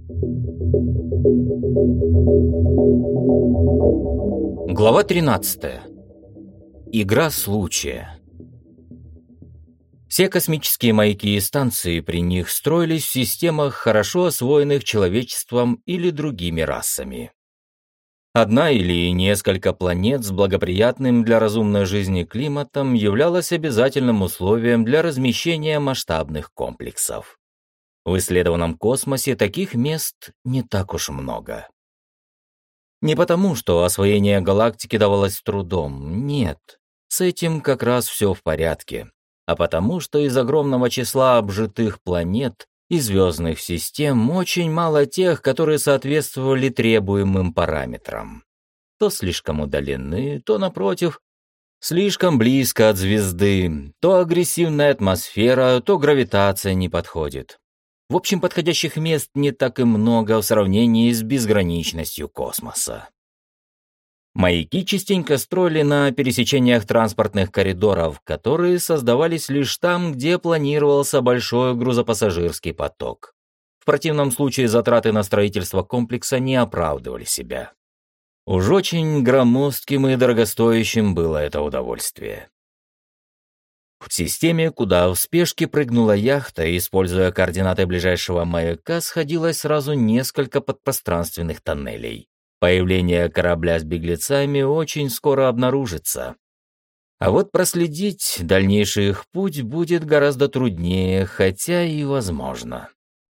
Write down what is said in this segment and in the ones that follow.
Глава 13. Игра случая. Все космические маяки и станции при них строились в системах, хорошо освоенных человечеством или другими расами. Одна или несколько планет с благоприятным для разумной жизни климатом являлось обязательным условием для размещения масштабных комплексов. В исследованном космосе таких мест не так уж много. Не потому, что освоение галактики давалось с трудом, нет, с этим как раз все в порядке, а потому, что из огромного числа обжитых планет и звездных систем очень мало тех, которые соответствовали требуемым параметрам. То слишком удалены, то, напротив, слишком близко от звезды, то агрессивная атмосфера, то гравитация не подходит. В общем, подходящих мест не так и много в сравнении с безграничностью космоса. Маяки частенько строили на пересечениях транспортных коридоров, которые создавались лишь там, где планировался большой грузопассажирский поток. В противном случае затраты на строительство комплекса не оправдывали себя. Уж очень громоздким и дорогостоящим было это удовольствие. В системе, куда в спешке прыгнула яхта, используя координаты ближайшего маяка, сходилось сразу несколько подпространственных тоннелей. Появление корабля с беглецами очень скоро обнаружится. А вот проследить дальнейший их путь будет гораздо труднее, хотя и возможно.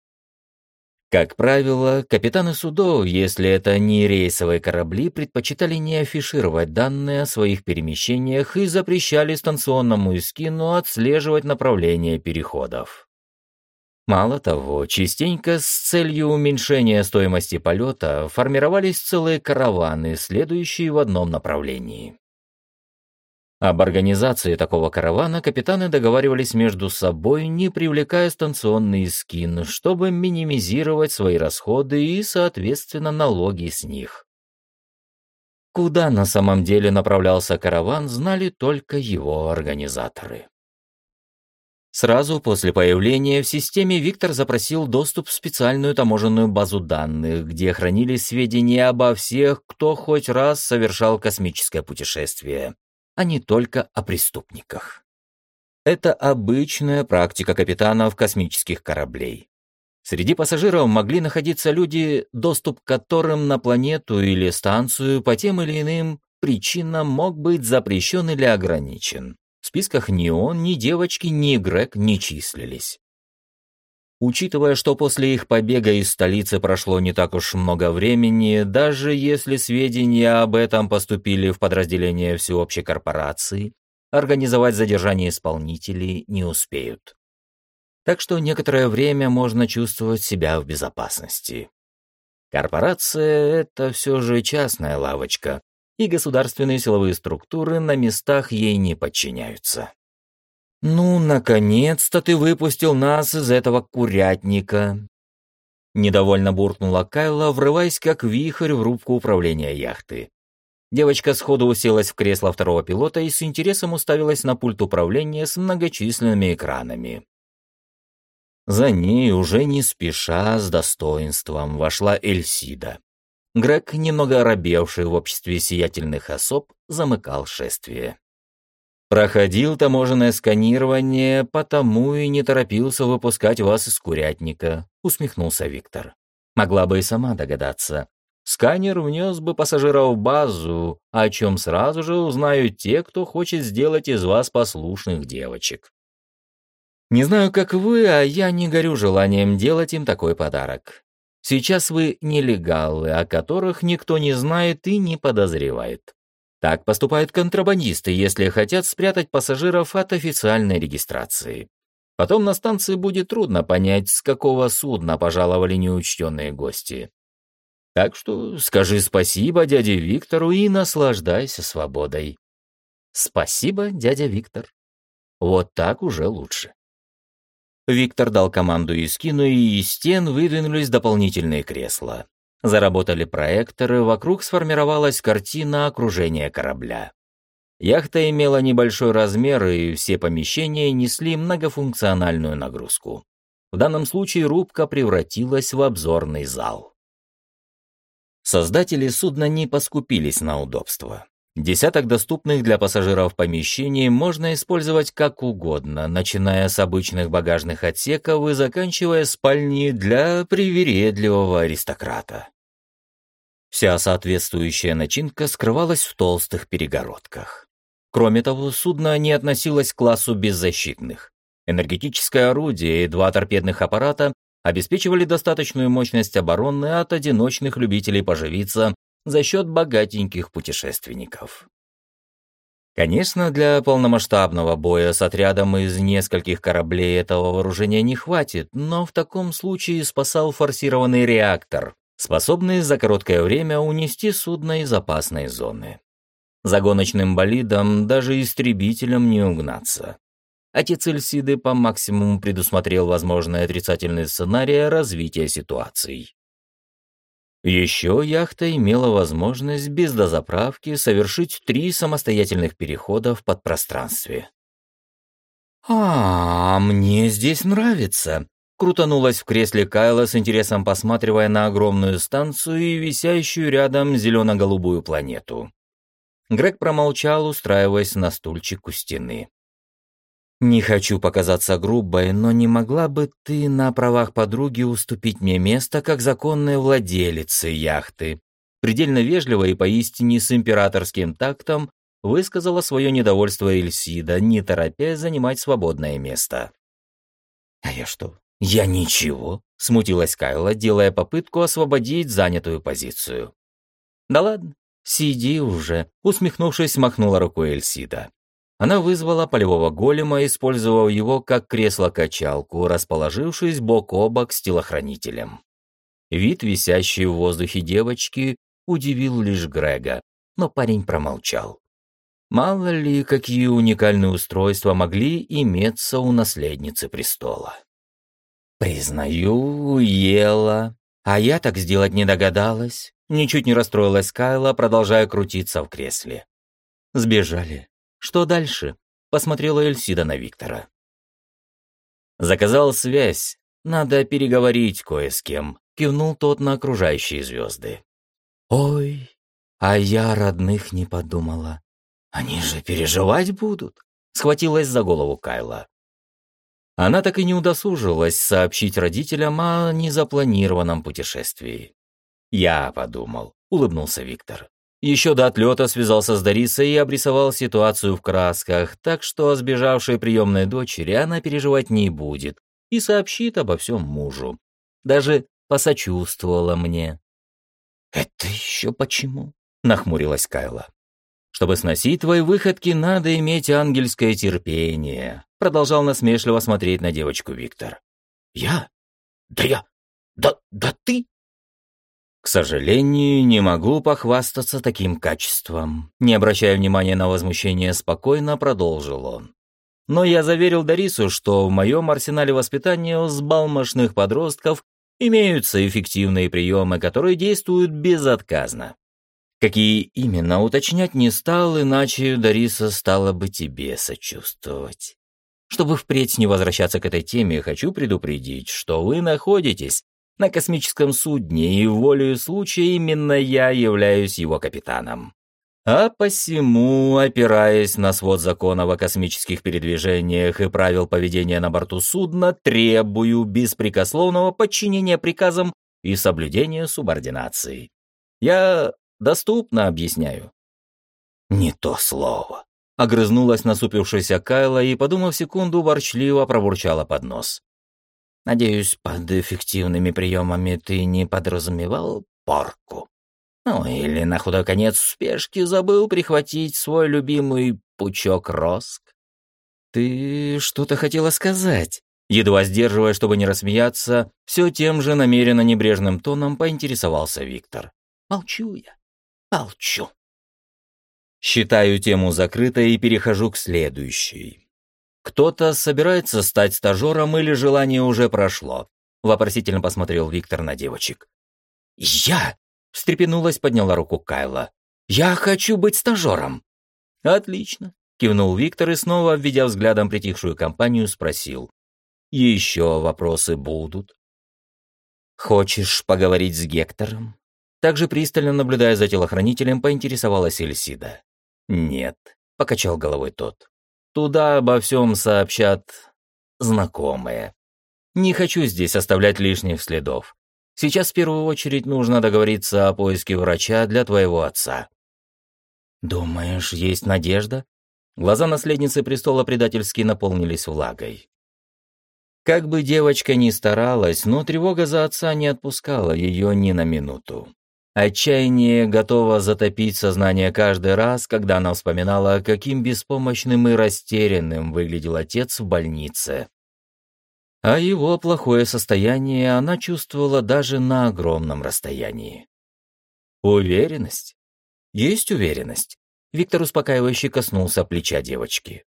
Как правило, капитаны судов, если это не рейсовые корабли, предпочитали не афишировать данные о своих перемещениях и запрещали станционному эскину отслеживать направление переходов. Мало того, частенько с целью уменьшения стоимости полета формировались целые караваны, следующие в одном направлении. Об организации такого каравана капитаны договаривались между собой, не привлекая станционный эскин, чтобы минимизировать свои расходы и, соответственно, налоги с них. Куда на самом деле направлялся караван, знали только его организаторы. Сразу после появления в системе Виктор запросил доступ в специальную таможенную базу данных, где хранились сведения обо всех, кто хоть раз совершал космическое путешествие, а не только о преступниках. Это обычная практика капитанов космических кораблей. Среди пассажиров могли находиться люди, доступ к которым на планету или станцию по тем или иным причинам мог быть запрещен или ограничен. В списках ни он, ни девочки, ни Грег не числились. Учитывая, что после их побега из столицы прошло не так уж много времени, даже если сведения об этом поступили в подразделение всеобщей корпорации, организовать задержание исполнителей не успеют. Так что некоторое время можно чувствовать себя в безопасности. Корпорация — это все же частная лавочка, и государственные силовые структуры на местах ей не подчиняются. «Ну, наконец-то ты выпустил нас из этого курятника!» Недовольно буркнула Кайла, врываясь как вихрь в рубку управления яхты. Девочка сходу уселась в кресло второго пилота и с интересом уставилась на пульт управления с многочисленными экранами. За ней уже не спеша, с достоинством, вошла Эльсида. Грег, немного оробевший в обществе сиятельных особ, замыкал шествие. «Проходил таможенное сканирование, потому и не торопился выпускать вас из курятника», — усмехнулся Виктор. «Могла бы и сама догадаться. Сканер внес бы пассажиров в базу, о чем сразу же узнают те, кто хочет сделать из вас послушных девочек. Не знаю, как вы, а я не горю желанием делать им такой подарок. Сейчас вы нелегалы, о которых никто не знает и не подозревает. Так поступают контрабандисты, если хотят спрятать пассажиров от официальной регистрации. Потом на станции будет трудно понять, с какого судна пожаловали неучтенные гости. Так что скажи спасибо дяде Виктору и наслаждайся свободой». «Спасибо, дядя Виктор. Вот так уже лучше». Виктор дал команду Искину, и из стен выдвинулись дополнительные кресла. Заработали проекторы, вокруг сформировалась картина окружения корабля. Яхта имела небольшой размер, и все помещения несли многофункциональную нагрузку. В данном случае рубка превратилась в обзорный зал. Создатели судна не поскупились на удобство. Десяток доступных для пассажиров помещений можно использовать как угодно, начиная с обычных багажных отсеков и заканчивая спальней для привередливого аристократа. Вся соответствующая начинка скрывалась в толстых перегородках. Кроме того, судно не относилось к классу беззащитных. Энергетическое орудие и 2 торпедных аппарата обеспечивали достаточную мощность обороны от одиночных любителей поживиться за счет богатеньких путешественников. Конечно, для полномасштабного боя с отрядом из нескольких кораблей этого вооружения не хватит, но в таком случае спасал форсированный реактор, способный за короткое время унести судно из опасной зоны. За гоночным болидом даже истребителям не угнаться. Отец Эльсиды по максимуму предусмотрел возможные отрицательные сценарии развития ситуаций. Еще яхта имела возможность без дозаправки совершить 3 самостоятельных перехода в подпространстве. Мне здесь нравится», — крутанулась в кресле Кайла с интересом, посматривая на огромную станцию и висящую рядом зелено-голубую планету. Грег промолчал, устраиваясь на стульчик у стены. «Не хочу показаться грубой, но не могла бы ты на правах подруги уступить мне место как законной владелице яхты?» Предельно вежливо и поистине с императорским тактом высказала свое недовольство Эльсида, не торопясь занимать свободное место. «А я что? Я ничего», — смутилась Кайла, делая попытку освободить занятую позицию. «Да ладно, сиди уже», — усмехнувшись, махнула рукой Эльсида. Она вызвала полевого голема, использовав его как кресло-качалку, расположившись бок о бок с телохранителем. Вид висящей в воздухе девочки удивил лишь Грега, но парень промолчал. Мало ли, какие уникальные устройства могли иметься у наследницы престола. «Признаю, ела. А я так сделать не догадалась», — ничуть не расстроилась Кайла, продолжая крутиться в кресле. «Сбежали. Что дальше?» — посмотрела Эльсида на Виктора. «Заказал связь. Надо переговорить кое с кем», — кивнул тот на окружающие звезды. «Ой, а я родных не подумала. Они же переживать будут», — схватилась за голову Кайла. Она так и не удосужилась сообщить родителям о незапланированном путешествии. «Я подумал», — улыбнулся Виктор. Еще до отлета связался с Дарисой и обрисовал ситуацию в красках, так что о сбежавшей приемной дочери она переживать не будет и сообщит обо всем мужу. Даже посочувствовала мне. «Это еще почему?» — нахмурилась Кайла. «Чтобы сносить твои выходки, надо иметь ангельское терпение», — продолжал насмешливо смотреть на девочку Виктор. «Я? Да ты?» «К сожалению, не могу похвастаться таким качеством», — не обращая внимания на возмущение, спокойно продолжил он. «Но я заверил Дарису, что в моем арсенале воспитания взбалмошных подростков имеются эффективные приемы, которые действуют безотказно. Какие именно, уточнять не стал, иначе Дариса стала бы тебе сочувствовать. Чтобы впредь не возвращаться к этой теме, хочу предупредить, что вы находитесь на космическом судне, и волею случая именно я являюсь его капитаном. А посему, опираясь на свод законов о космических передвижениях и правил поведения на борту судна, требую беспрекословного подчинения приказам и соблюдения субординации. Я доступно объясняю». «Не то слово», — огрызнулась насупившаяся Кайла и, подумав секунду, ворчливо пробурчала под нос. «Надеюсь, под эффективными приемами ты не подразумевал порку? Ну, или на худой конец в спешке забыл прихватить свой любимый пучок роск?» «Ты что-то хотела сказать?» Едва сдерживая, чтобы не рассмеяться, все тем же намеренно небрежным тоном поинтересовался Виктор. «Молчу я, молчу». Считаю тему закрытой и перехожу к следующей. «Кто-то собирается стать стажером или желание уже прошло?» Вопросительно посмотрел Виктор на девочек. «Я?» — встрепенулась, подняла руку Кайла. «Я хочу быть стажером». «Отлично», — кивнул Виктор и снова, обведя взглядом притихшую компанию, спросил. Еще вопросы будут. Хочешь поговорить с Гектором? Также пристально наблюдая за телохранителем, поинтересовалась Эльсида. Нет, покачал головой тот. Туда обо всем сообщат знакомые. Не хочу здесь оставлять лишних следов. Сейчас в первую очередь нужно договориться о поиске врача для твоего отца. Думаешь, есть надежда? Глаза наследницы престола предательски наполнились влагой. Как бы девочка ни старалась, но тревога за отца не отпускала ее ни на минуту. Отчаяние готово затопить сознание каждый раз, когда она вспоминала, каким беспомощным и растерянным выглядел отец в больнице. А его плохое состояние она чувствовала даже на огромном расстоянии. Уверенность? Есть уверенность. Виктор успокаивающе коснулся плеча девочки.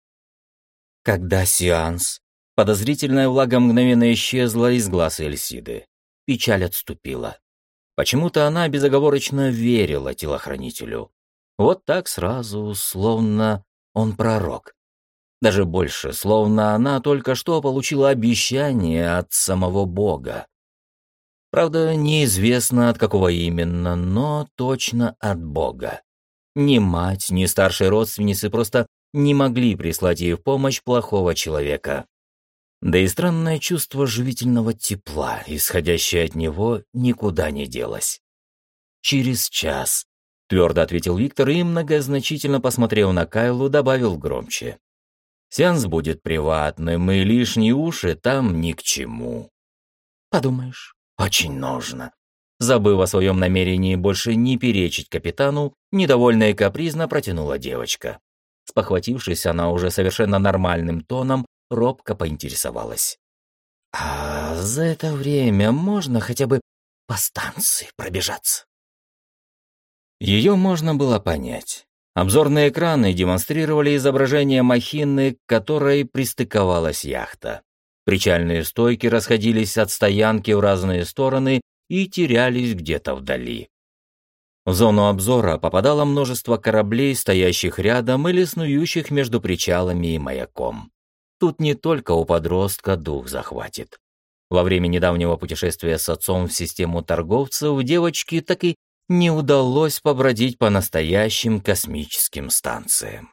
Когда сеанс? Подозрительная влага мгновенно исчезла из глаз Эльсиды. Печаль отступила. Почему-то она безоговорочно верила телохранителю. Вот так сразу, словно он пророк. Даже больше, словно она только что получила обещание от самого Бога. Правда, неизвестно от какого именно, но точно от Бога. Ни мать, ни старшие родственницы просто не могли прислать ей в помощь плохого человека. Да и странное чувство живительного тепла, исходящее от него, никуда не делось. «Через час», — твердо ответил Виктор и, многозначительно посмотрев на Кайлу, добавил громче. «Сеанс будет приватным, и лишние уши там ни к чему». «Подумаешь, очень нужно». Забыв о своем намерении больше не перечить капитану, недовольно и капризно протянула девочка. Спохватившись, она уже совершенно нормальным тоном робко поинтересовалась. «А за это время можно хотя бы по станции пробежаться?» Ее можно было понять. Обзорные экраны демонстрировали изображение махины, к которой пристыковалась яхта. Причальные стойки расходились от стоянки в разные стороны и терялись где-то вдали. В зону обзора попадало множество кораблей, стоящих рядом или снующих между причалами и маяком. Тут не только у подростка дух захватит. Во время недавнего путешествия с отцом в систему торговцев девочке так и не удалось побродить по настоящим космическим станциям.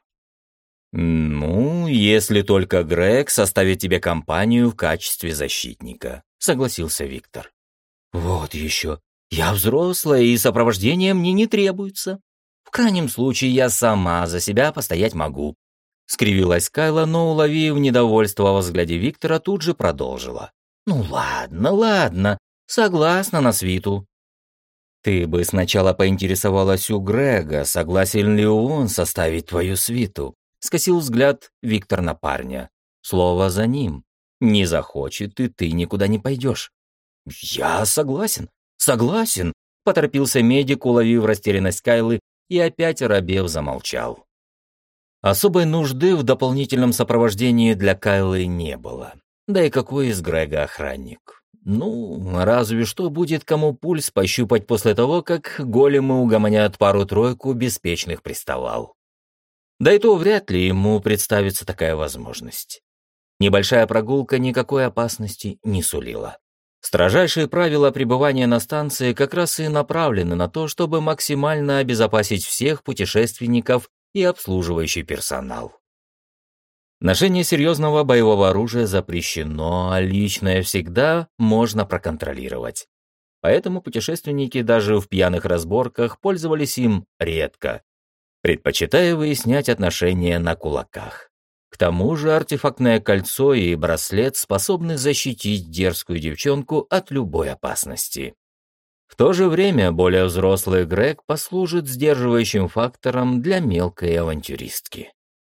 «Ну, если только Грег составит тебе компанию в качестве защитника», — согласился Виктор. «Вот еще. Я взрослая, и сопровождение мне не требуется. В крайнем случае я сама за себя постоять могу». Скривилась Кайла, но, уловив недовольство во взгляде Виктора, тут же продолжила. «Ну ладно, ладно, согласна на свиту». «Ты бы сначала поинтересовалась у Грега, согласен ли он составить твою свиту», — скосил взгляд Виктор на парня. «Слово за ним. Не захочет, и ты никуда не пойдешь». «Я согласен, согласен», — поторопился медик, уловив растерянность Кайлы, и опять оробев замолчал. Особой нужды в дополнительном сопровождении для Кайлы не было. Да и какой из Грега охранник? Ну, разве что будет кому пульс пощупать после того, как големы угомонят пару-тройку беспечных приставал. Да и то вряд ли ему представится такая возможность. Небольшая прогулка никакой опасности не сулила. Строжайшие правила пребывания на станции как раз и направлены на то, чтобы максимально обезопасить всех путешественников и обслуживающий персонал. Ношение серьезного боевого оружия запрещено, а личное всегда можно проконтролировать. Поэтому путешественники даже в пьяных разборках пользовались им редко, предпочитая выяснять отношения на кулаках. К тому же артефактное кольцо и браслет способны защитить дерзкую девчонку от любой опасности. В то же время более взрослый Грег послужит сдерживающим фактором для мелкой авантюристки.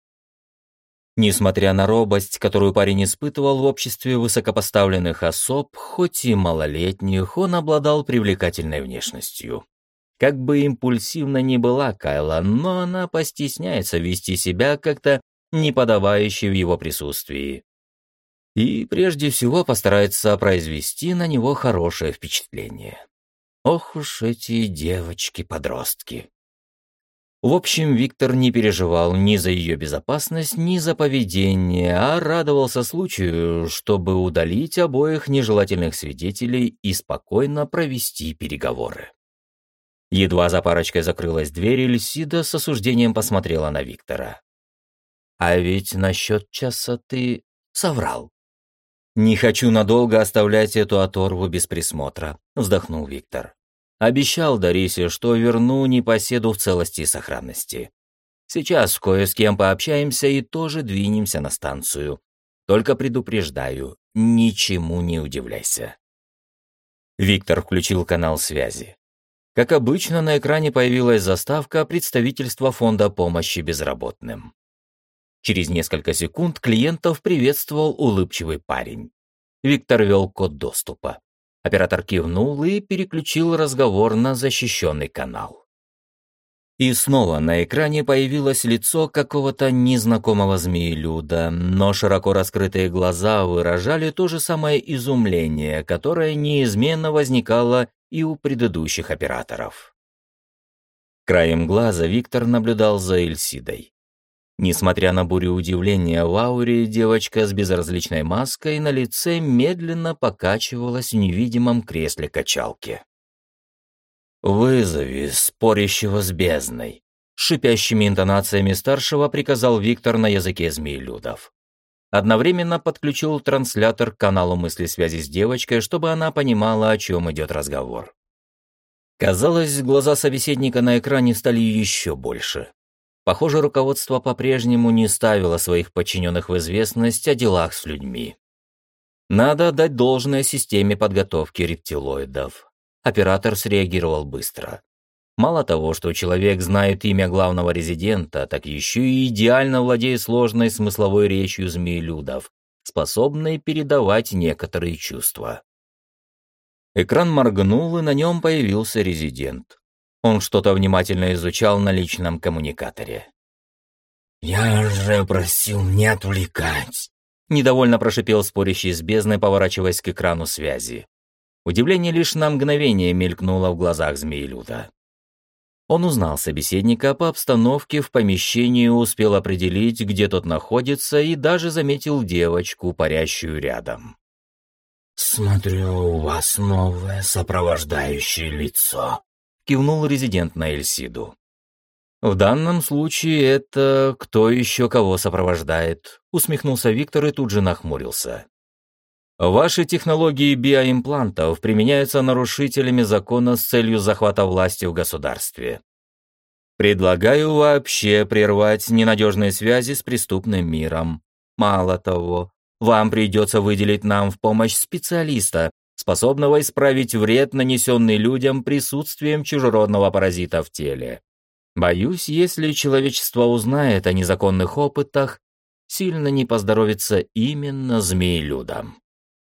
Несмотря на робость, которую парень испытывал в обществе высокопоставленных особ, хоть и малолетних, он обладал привлекательной внешностью. Как бы импульсивна ни была Кайла, но она постесняется вести себя как-то неподобающе в его присутствии. И прежде всего постарается произвести на него хорошее впечатление. Ох уж эти девочки-подростки. В общем, Виктор не переживал ни за ее безопасность, ни за поведение, а радовался случаю, чтобы удалить обоих нежелательных свидетелей и спокойно провести переговоры. Едва за парочкой закрылась дверь, Эльсида с осуждением посмотрела на Виктора. «А ведь насчет часа ты соврал». «Не хочу надолго оставлять эту оторву без присмотра», — вздохнул Виктор. «Обещал Дарисе, что верну непоседу в целости и сохранности. Сейчас кое с кем пообщаемся и тоже двинемся на станцию. Только предупреждаю, ничему не удивляйся». Виктор включил канал связи. Как обычно, на экране появилась заставка представительства фонда помощи безработным. Через несколько секунд клиентов приветствовал улыбчивый парень. Виктор ввел код доступа. Оператор кивнул и переключил разговор на защищенный канал. И снова на экране появилось лицо какого-то незнакомого змеелюда, но широко раскрытые глаза выражали то же самое изумление, которое неизменно возникало и у предыдущих операторов. Краем глаза Виктор наблюдал за Эльсидой. Несмотря на бурю удивления в ауре, девочка с безразличной маской на лице медленно покачивалась в невидимом кресле качалки. «Вызови спорящего с бездной», — шипящими интонациями старшего приказал Виктор на языке змеелюдов. Одновременно подключил транслятор к каналу мысли-связи с девочкой, чтобы она понимала, о чем идет разговор. Казалось, глаза собеседника на экране стали еще больше. Похоже, руководство по-прежнему не ставило своих подчиненных в известность о делах с людьми. Надо отдать должное системе подготовки рептилоидов. Оператор среагировал быстро. Мало того, что человек знает имя главного резидента, так еще и идеально владеет сложной смысловой речью змеелюдов, способной передавать некоторые чувства. Экран моргнул, и на нем появился резидент. Он что-то внимательно изучал на личном коммуникаторе. «Я же просил не отвлекать!» Недовольно прошипел спорящий с бездной, поворачиваясь к экрану связи. Удивление лишь на мгновение мелькнуло в глазах змеелюда. Он узнал собеседника по обстановке в помещении, успел определить, где тот находится, и даже заметил девочку, парящую рядом. «Смотрю, у вас новое сопровождающее лицо», — кивнул резидент на Эльсиду. «В данном случае это кто еще кого сопровождает», — усмехнулся Виктор и тут же нахмурился. «Ваши технологии биоимплантов применяются нарушителями закона с целью захвата власти в государстве. Предлагаю вообще прервать ненадежные связи с преступным миром. Мало того, вам придется выделить нам в помощь специалиста, способного исправить вред, нанесенный людям присутствием чужеродного паразита в теле. Боюсь, если человечество узнает о незаконных опытах, сильно не поздоровится именно змеелюдам».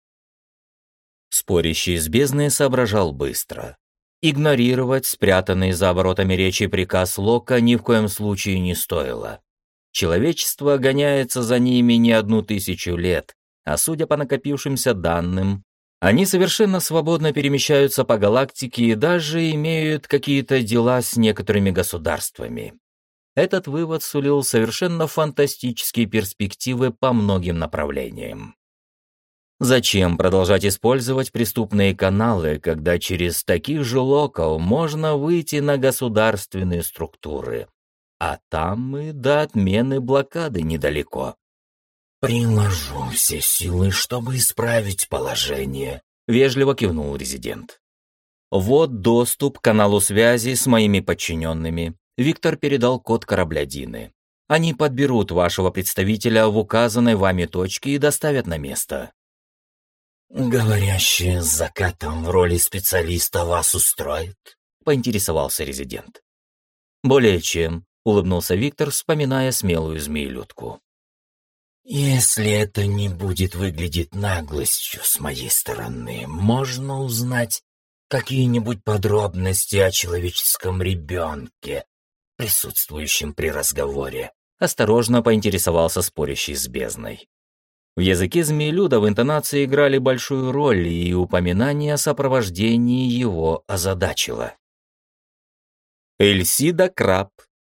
Спорящий с бездной соображал быстро. Игнорировать спрятанный за оборотами речи приказ Лока ни в коем случае не стоило. Человечество гоняется за ними не 1000 лет, а судя по накопившимся данным, они совершенно свободно перемещаются по галактике и даже имеют какие-то дела с некоторыми государствами. Этот вывод сулил совершенно фантастические перспективы по многим направлениям. Зачем продолжать использовать преступные каналы, когда через таких же локов можно выйти на государственные структуры? А там и до отмены блокады недалеко. «Приложу все силы, чтобы исправить положение», — вежливо кивнул резидент. «Вот доступ к каналу связи с моими подчиненными». Виктор передал код корабля Дины. «Они подберут вашего представителя в указанной вами точке и доставят на место». «Говорящий с закатом в роли специалиста вас устроит?» — поинтересовался резидент. «Более чем», — улыбнулся Виктор, вспоминая смелую змеелюдку. «Если это не будет выглядеть наглостью с моей стороны, можно узнать какие-нибудь подробности о человеческом ребенке, присутствующем при разговоре?» Осторожно поинтересовался спорящий с бездной. В языке змеелюда в интонации играли большую роль, и упоминание о сопровождении его озадачило. Эльсида Краб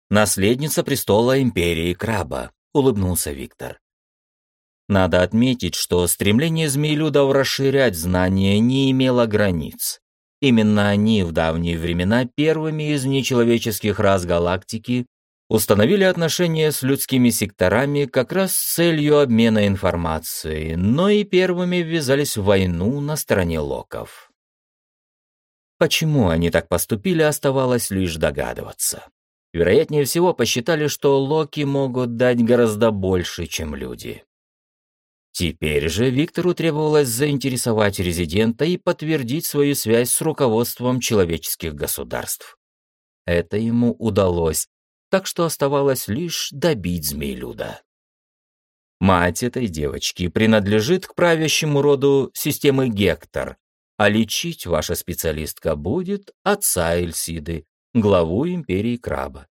наследница престола Империи Краба», — улыбнулся Виктор. Надо отметить, что стремление змеелюдов расширять знания не имело границ. Именно они в давние времена первыми из нечеловеческих рас галактики установили отношения с людскими секторами как раз с целью обмена информацией, но и первыми ввязались в войну на стороне локов. Почему они так поступили, оставалось лишь догадываться. Вероятнее всего, посчитали, что локи могут дать гораздо больше, чем люди. Теперь же Виктору требовалось заинтересовать резидента и подтвердить свою связь с руководством человеческих государств. Это ему удалось, так что оставалось лишь добить змеелюда. Мать этой девочки принадлежит к правящему роду системы Гектор, а лечить ваша специалистка будет отца Эльсиды, главу Империи Краба.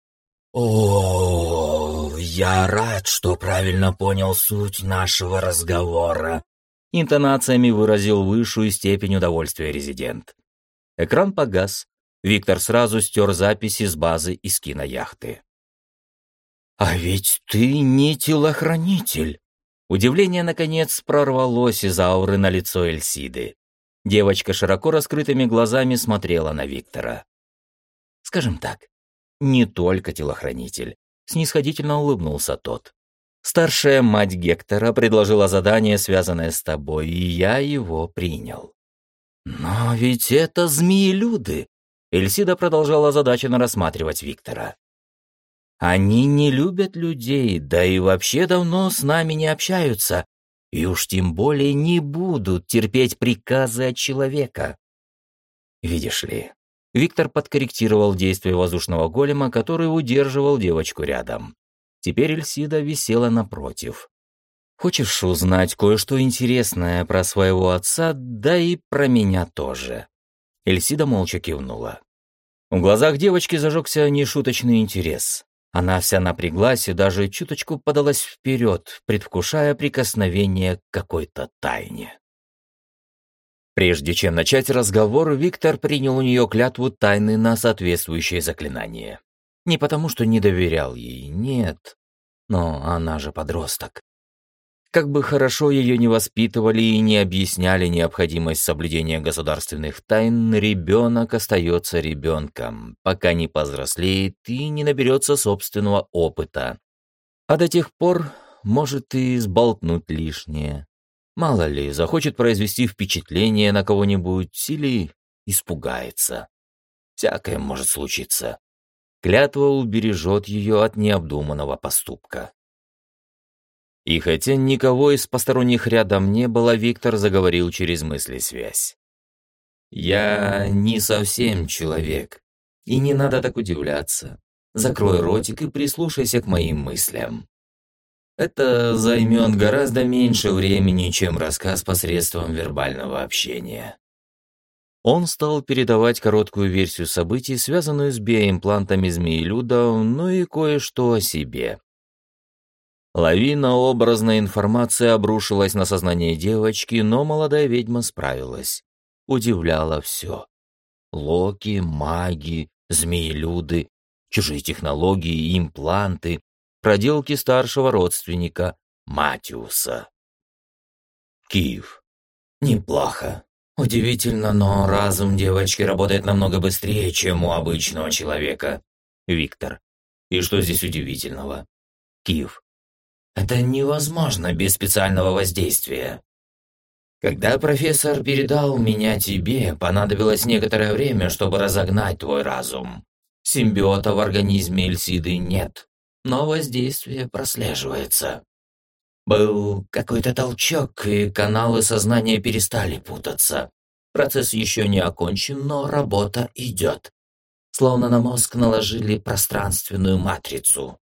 «О, я рад, что правильно понял суть нашего разговора», — интонациями выразил высшую степень удовольствия резидент. Экран погас. Виктор сразу стер записи с базы из кинояхты. «А ведь ты не телохранитель!» Удивление, наконец, прорвалось из ауры на лицо Эльсиды. Девочка широко раскрытыми глазами смотрела на Виктора. «Скажем так, не только телохранитель», — снисходительно улыбнулся тот. «Старшая мать Гектора предложила задание, связанное с тобой, и я его принял». «Но ведь это змеелюды!» Эльсида продолжала озадаченно рассматривать Виктора. «Они не любят людей, да и вообще давно с нами не общаются, и уж тем более не будут терпеть приказы от человека. Видишь ли, Виктор подкорректировал действие воздушного голема, который удерживал девочку рядом. Теперь Эльсида висела напротив. Хочешь узнать кое-что интересное про своего отца, да и про меня тоже?» Эльсида молча кивнула. В глазах девочки зажегся нешуточный интерес. Она вся напряглась и даже чуточку подалась вперед, предвкушая прикосновение к какой-то тайне. Прежде чем начать разговор, Виктор принял у нее клятву тайны на соответствующее заклинание. Не потому, что не доверял ей, нет, но она же подросток. Как бы хорошо ее не воспитывали и не объясняли необходимость соблюдения государственных тайн, ребенок остается ребенком, пока не повзрослеет и не наберется собственного опыта. А до тех пор может и сболтнуть лишнее. Мало ли, захочет произвести впечатление на кого-нибудь или испугается. Всякое может случиться. Клятва убережет ее от необдуманного поступка. И хотя никого из посторонних рядом не было, Виктор заговорил через мысли-связь. «Я не совсем человек, и не надо так удивляться. Закрой ротик и прислушайся к моим мыслям. Это займет гораздо меньше времени, чем рассказ посредством вербального общения». Он стал передавать короткую версию событий, связанную с биоимплантами змеелюда, но и кое-что о себе. Лавина образной информации обрушилась на сознание девочки, но молодая ведьма справилась. Удивляло все. Локи, маги, змеелюды, чужие технологии, импланты, проделки старшего родственника Матиуса. Киев. Неплохо. Удивительно, но разум девочки работает намного быстрее, чем у обычного человека. Виктор. И что здесь удивительного? Киев. Это невозможно без специального воздействия. Когда профессор передал меня тебе, понадобилось некоторое время, чтобы разогнать твой разум. Симбиота в организме Эльсиды нет, но воздействие прослеживается. Был какой-то толчок, и каналы сознания перестали путаться. Процесс еще не окончен, но работа идет. Словно на мозг наложили пространственную матрицу.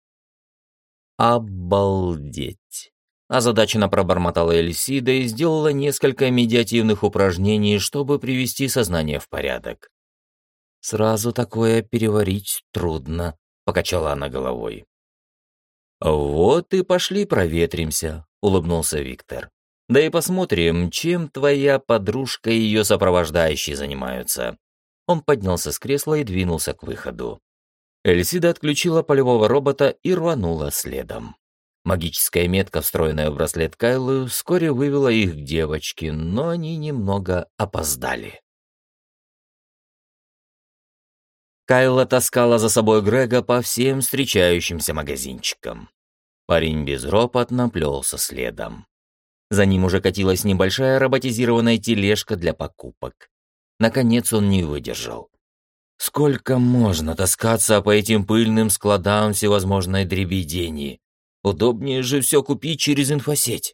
«Обалдеть!» Озадаченно пробормотала Эльсида и сделала несколько медитативных упражнений, чтобы привести сознание в порядок. «Сразу такое переварить трудно», — покачала она головой. «Вот и пошли проветримся», — улыбнулся Виктор. «Да и посмотрим, чем твоя подружка и ее сопровождающий занимаются». Он поднялся с кресла и двинулся к выходу. Эльсида отключила полевого робота и рванула следом. Магическая метка, встроенная в браслет Кайлы, вскоре вывела их к девочке, но они немного опоздали. Кайла таскала за собой Грега по всем встречающимся магазинчикам. Парень безропотно плелся следом. За ним уже катилась небольшая роботизированная тележка для покупок. Наконец он не выдержал. Сколько можно таскаться по этим пыльным складам всевозможной дребедени? Удобнее же все купить через инфосеть.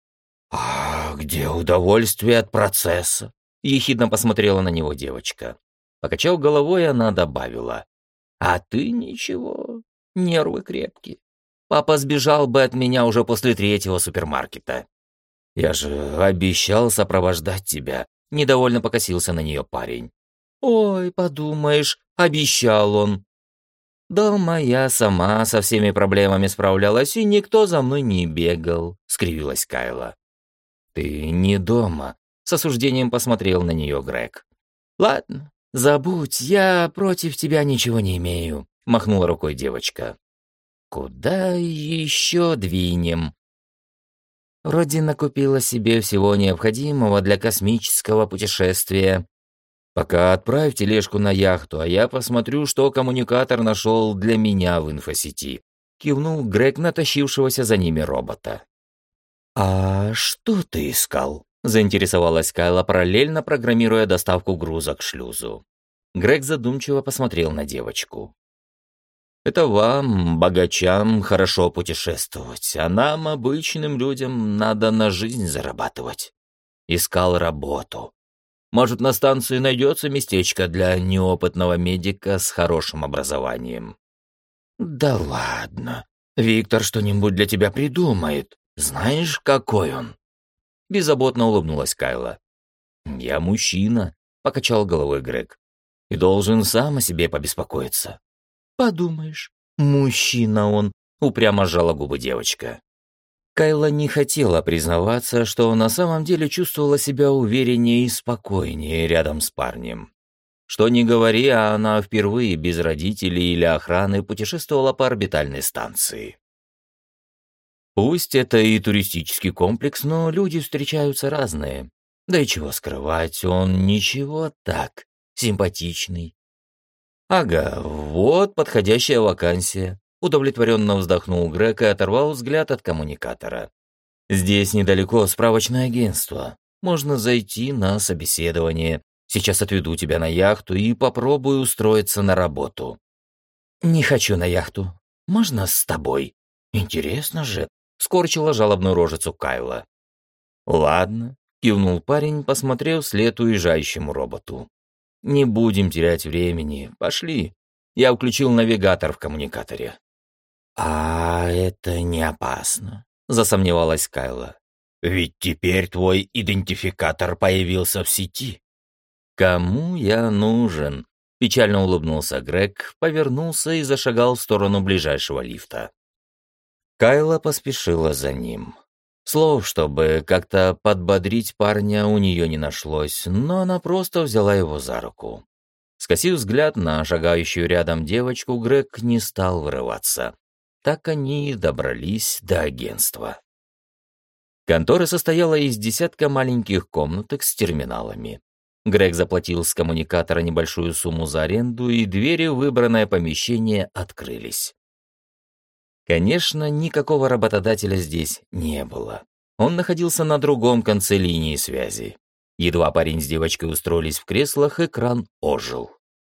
«А где удовольствие от процесса?» — ехидно посмотрела на него девочка. Покачав головой, она добавила. «А ты ничего, нервы крепкие. Папа сбежал бы от меня уже после 3-го супермаркета». «Я же обещал сопровождать тебя», — недовольно покосился на нее парень. «Ой, подумаешь, обещал он». «Дома я сама со всеми проблемами справлялась, и никто за мной не бегал», — скривилась Кайла. «Ты не дома», — с осуждением посмотрел на нее Грег. «Ладно, забудь, я против тебя ничего не имею», — махнула рукой девочка. «Куда еще двинем?» Вроде накупила себе всего необходимого для космического путешествия. Пока отправь тележку на яхту, а я посмотрю, что коммуникатор нашел для меня в инфосети. Кивнул Грег на тащившегося за ними робота. «А что ты искал?» — заинтересовалась Кайла, параллельно программируя доставку груза к шлюзу. Грег задумчиво посмотрел на девочку. «Это вам, богачам, хорошо путешествовать, а нам, обычным людям, надо на жизнь зарабатывать. Искал работу. Может, на станции найдется местечко для неопытного медика с хорошим образованием?» «Да ладно. Виктор что-нибудь для тебя придумает. Знаешь, какой он?» Беззаботно улыбнулась Кайла. «Я мужчина», — покачал головой Грег, «и должен сам о себе побеспокоиться». «Подумаешь, мужчина он», — упрямо сжала губы девочка. Кайла не хотела признаваться, что на самом деле чувствовала себя увереннее и спокойнее рядом с парнем. Что ни говори, а она впервые без родителей или охраны путешествовала по орбитальной станции. Пусть это и туристический комплекс, но люди встречаются разные. Да и чего скрывать, он ничего так, симпатичный. Ага, вот подходящая вакансия. Удовлетворенно вздохнул Грег и оторвал взгляд от коммуникатора. «Здесь недалеко справочное агентство. Можно зайти на собеседование. Сейчас отведу тебя на яхту и попробую устроиться на работу». «Не хочу на яхту. Можно с тобой?» «Интересно же», — скорчила жалобную рожицу Кайла. «Ладно», — кивнул парень, посмотрев вслед уезжающему роботу. «Не будем терять времени. Пошли». Я включил навигатор в коммуникаторе. «А это не опасно», — засомневалась Кайла. «Ведь теперь твой идентификатор появился в сети». «Кому я нужен?» — печально улыбнулся Грег, повернулся и зашагал в сторону ближайшего лифта. Кайла поспешила за ним. Слов, чтобы как-то подбодрить парня, у нее не нашлось, но она просто взяла его за руку. Скосив взгляд на шагающую рядом девочку, Грег не стал вырываться. Так они и добрались до агентства. Контора состояла из десятка маленьких комнаток с терминалами. Грег заплатил с коммуникатора небольшую сумму за аренду, и двери в выбранное помещение открылись. Конечно, никакого работодателя здесь не было. Он находился на другом конце линии связи. Едва парень с девочкой устроились в креслах, экран ожил.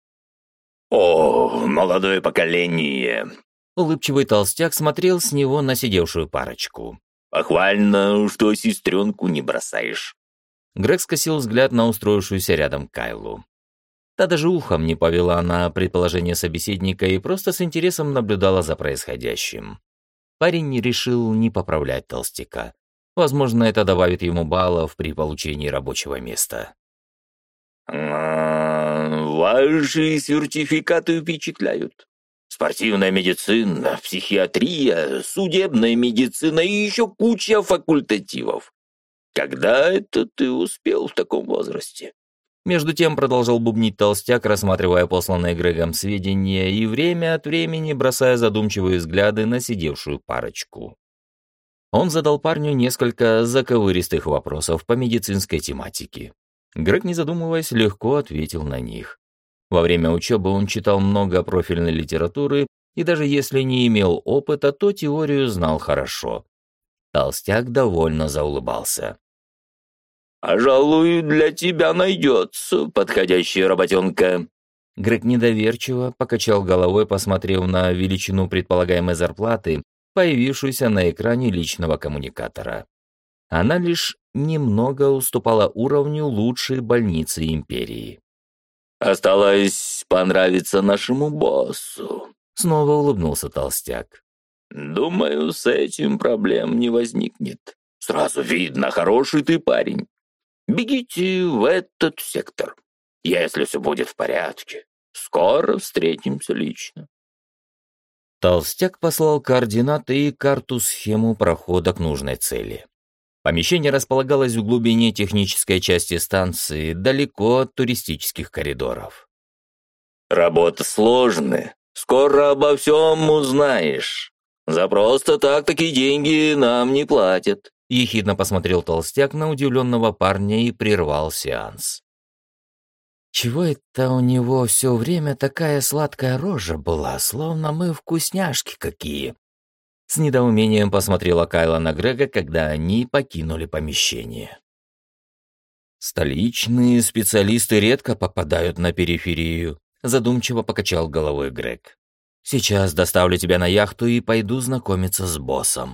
«О, молодое поколение!» Улыбчивый толстяк смотрел с него на сидевшую парочку. «Похвально, что сестренку не бросаешь». Грег скосил взгляд на устроившуюся рядом Кайлу. Та даже ухом не повела на предположение собеседника и просто с интересом наблюдала за происходящим. Парень решил не поправлять толстяка. Возможно, это добавит ему баллов при получении рабочего места. «Ваши сертификаты впечатляют. Спортивная медицина, психиатрия, судебная медицина и еще куча факультативов. Когда это ты успел в таком возрасте?» Между тем продолжал бубнить толстяк, рассматривая посланные Грегом сведения и время от времени бросая задумчивые взгляды на сидевшую парочку. Он задал парню несколько заковыристых вопросов по медицинской тематике. Грег, не задумываясь, легко ответил на них. Во время учебы он читал много профильной литературы и даже если не имел опыта, то теорию знал хорошо. Толстяк довольно заулыбался. «Пожалуй, для тебя найдется подходящая работенка». Грег недоверчиво покачал головой, посмотрев на величину предполагаемой зарплаты, появившуюся на экране личного коммуникатора. Она лишь немного уступала уровню лучшей больницы империи. «Осталось понравиться нашему боссу», — снова улыбнулся толстяк. «Думаю, с этим проблем не возникнет. Сразу видно, хороший ты парень. Бегите в этот сектор, если все будет в порядке. Скоро встретимся лично». Толстяк послал координаты и карту-схему прохода к нужной цели. Помещение располагалось в глубине технической части станции, далеко от туристических коридоров. «Работа сложная. Скоро обо всем узнаешь. За просто так такие деньги нам не платят». Ехидно посмотрел толстяк на удивленного парня и прервал сеанс. Чего это у него все время такая сладкая рожа была, словно мы вкусняшки какие? С недоумением посмотрела Кайла на Грега, когда они покинули помещение. Столичные специалисты редко попадают на периферию, задумчиво покачал головой Грег. Сейчас доставлю тебя на яхту и пойду знакомиться с боссом.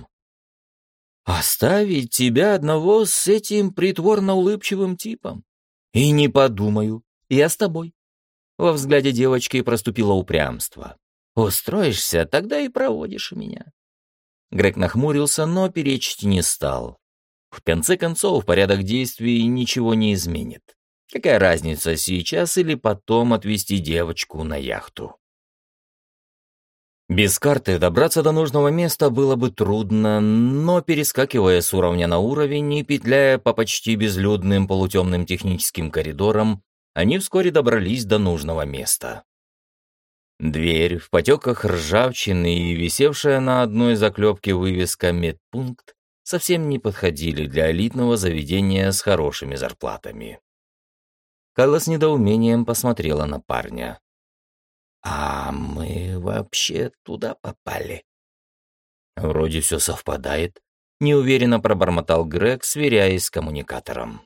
Оставить тебя одного с этим притворно-улыбчивым типом? И не подумаю, я с тобой. Во взгляде девочки проступило упрямство. Устроишься, тогда и проводишь меня. Грег нахмурился, но перечить не стал. В конце концов, порядок действий ничего не изменит. Какая разница, сейчас или потом отвезти девочку на яхту? Без карты добраться до нужного места было бы трудно, но перескакивая с уровня на уровень и петляя по почти безлюдным полутемным техническим коридорам, они вскоре добрались до нужного места. Дверь в потеках ржавчины и висевшая на одной заклепке вывеска «Медпункт» совсем не подходили для элитного заведения с хорошими зарплатами. Кайла с недоумением посмотрела на парня. «А мы вообще туда попали?» «Вроде все совпадает», — неуверенно пробормотал Грег, сверяясь с коммуникатором.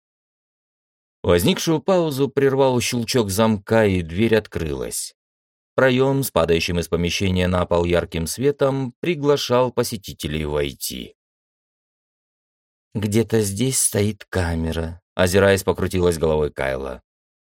Возникшую паузу прервал щелчок замка, и дверь открылась. Проем с падающим из помещения на пол ярким светом приглашал посетителей войти. «Где-то здесь стоит камера», — озираясь, покрутилась головой Кайла.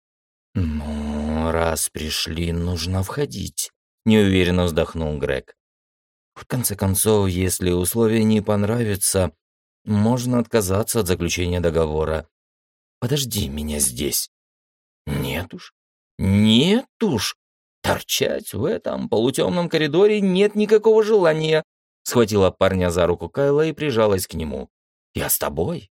«Ну, раз пришли, нужно входить», — неуверенно вздохнул Грег. «В конце концов, если условия не понравятся, можно отказаться от заключения договора. Подожди меня здесь». «Нет уж, нет уж, торчать в этом полутемном коридоре нет никакого желания», — схватила парня за руку Кайла и прижалась к нему. «Я с тобой».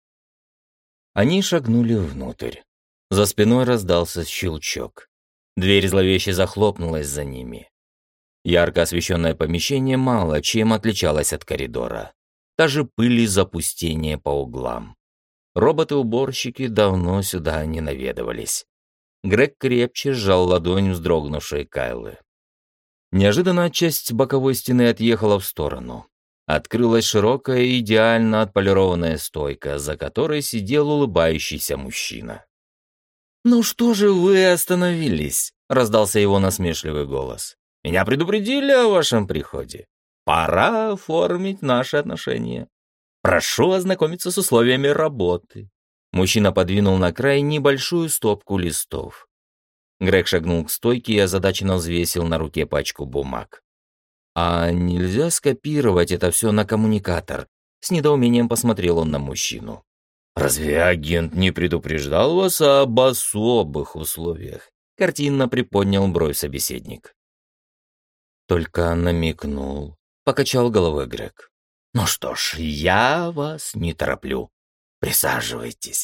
Они шагнули внутрь. За спиной раздался щелчок. Дверь зловеще захлопнулась за ними. Ярко освещенное помещение мало чем отличалось от коридора. Даже пыль и запустение по углам. Роботы-уборщики давно сюда не наведывались. Грег крепче сжал ладонь вздрогнувшей Кайлы. Неожиданно часть боковой стены отъехала в сторону. Открылась широкая, идеально отполированная стойка, за которой сидел улыбающийся мужчина. «Ну что же вы остановились?» — раздался его насмешливый голос. «Меня предупредили о вашем приходе. Пора оформить наши отношения. Прошу ознакомиться с условиями работы». Мужчина подвинул на край небольшую стопку листов. Грег шагнул к стойке и озадаченно взвесил на руке пачку бумаг. «А нельзя скопировать это все на коммуникатор?» С недоумением посмотрел он на мужчину. «Разве агент не предупреждал вас об особых условиях?» Картинно приподнял бровь собеседник. «Только намекнул», — покачал головой Грег. «Ну что ж, я вас не тороплю. Присаживайтесь.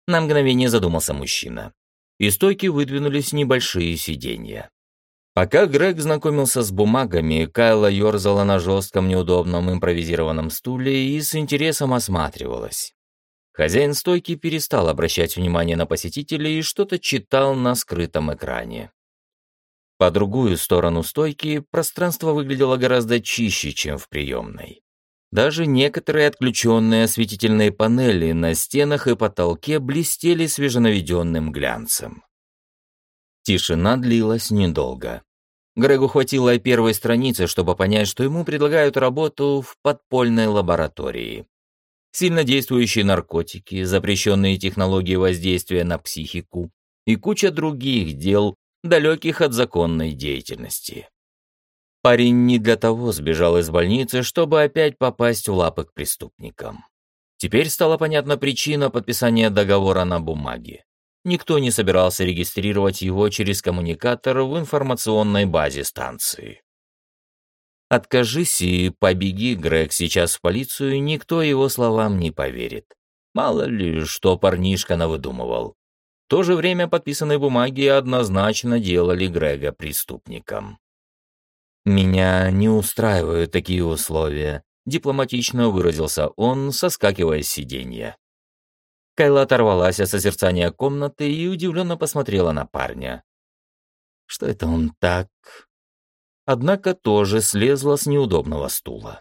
На мгновение задумался мужчина. Из стойки выдвинулись небольшие сиденья. Пока Грег знакомился с бумагами, Кайла ерзала на жестком неудобном импровизированном стуле и с интересом осматривалась. Хозяин стойки перестал обращать внимание на посетителей и что-то читал на скрытом экране. По другую сторону стойки пространство выглядело гораздо чище, чем в приемной. Даже некоторые отключенные осветительные панели на стенах и потолке блестели свеженаведенным глянцем. Тишина длилась недолго. Грегу хватило и первой страницы, чтобы понять, что ему предлагают работу в подпольной лаборатории. Сильнодействующие наркотики, запрещенные технологии воздействия на психику и куча других дел, далеких от законной деятельности. Парень не для того сбежал из больницы, чтобы опять попасть в лапы к преступникам. Теперь стала понятна причина подписания договора на бумаге. Никто не собирался регистрировать его через коммуникатор в информационной базе станции. Откажись и побеги, Грег, сейчас в полицию, никто его словам не поверит. Мало ли, что парнишка навыдумывал. В то же время подписанные бумаги однозначно делали Грега преступником. «Меня не устраивают такие условия», — дипломатично выразился он, соскакивая с сиденья. Кайла оторвалась от созерцания комнаты и удивленно посмотрела на парня. Что это он так? Однако тоже слезла с неудобного стула.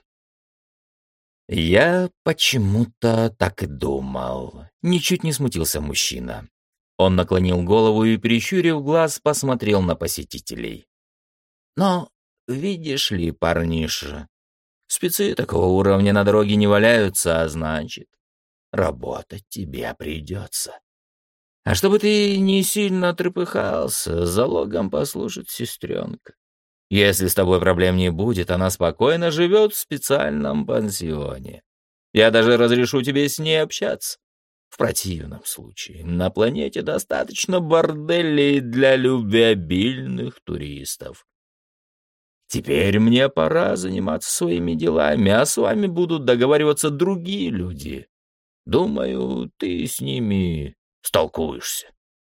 «Я почему-то так и думал», — ничуть не смутился мужчина. Он наклонил голову и, прищурив глаз, посмотрел на посетителей. «Но, видишь ли, парниша, спецы такого уровня на дороге не валяются, а значит, работать тебе придется. А чтобы ты не сильно трепыхался, залогом послушать сестренка. Если с тобой проблем не будет, она спокойно живет в специальном пансионе. Я даже разрешу тебе с ней общаться. В противном случае на планете достаточно борделей для любвеобильных туристов. Теперь мне пора заниматься своими делами, а с вами будут договариваться другие люди. Думаю, ты с ними столкуешься».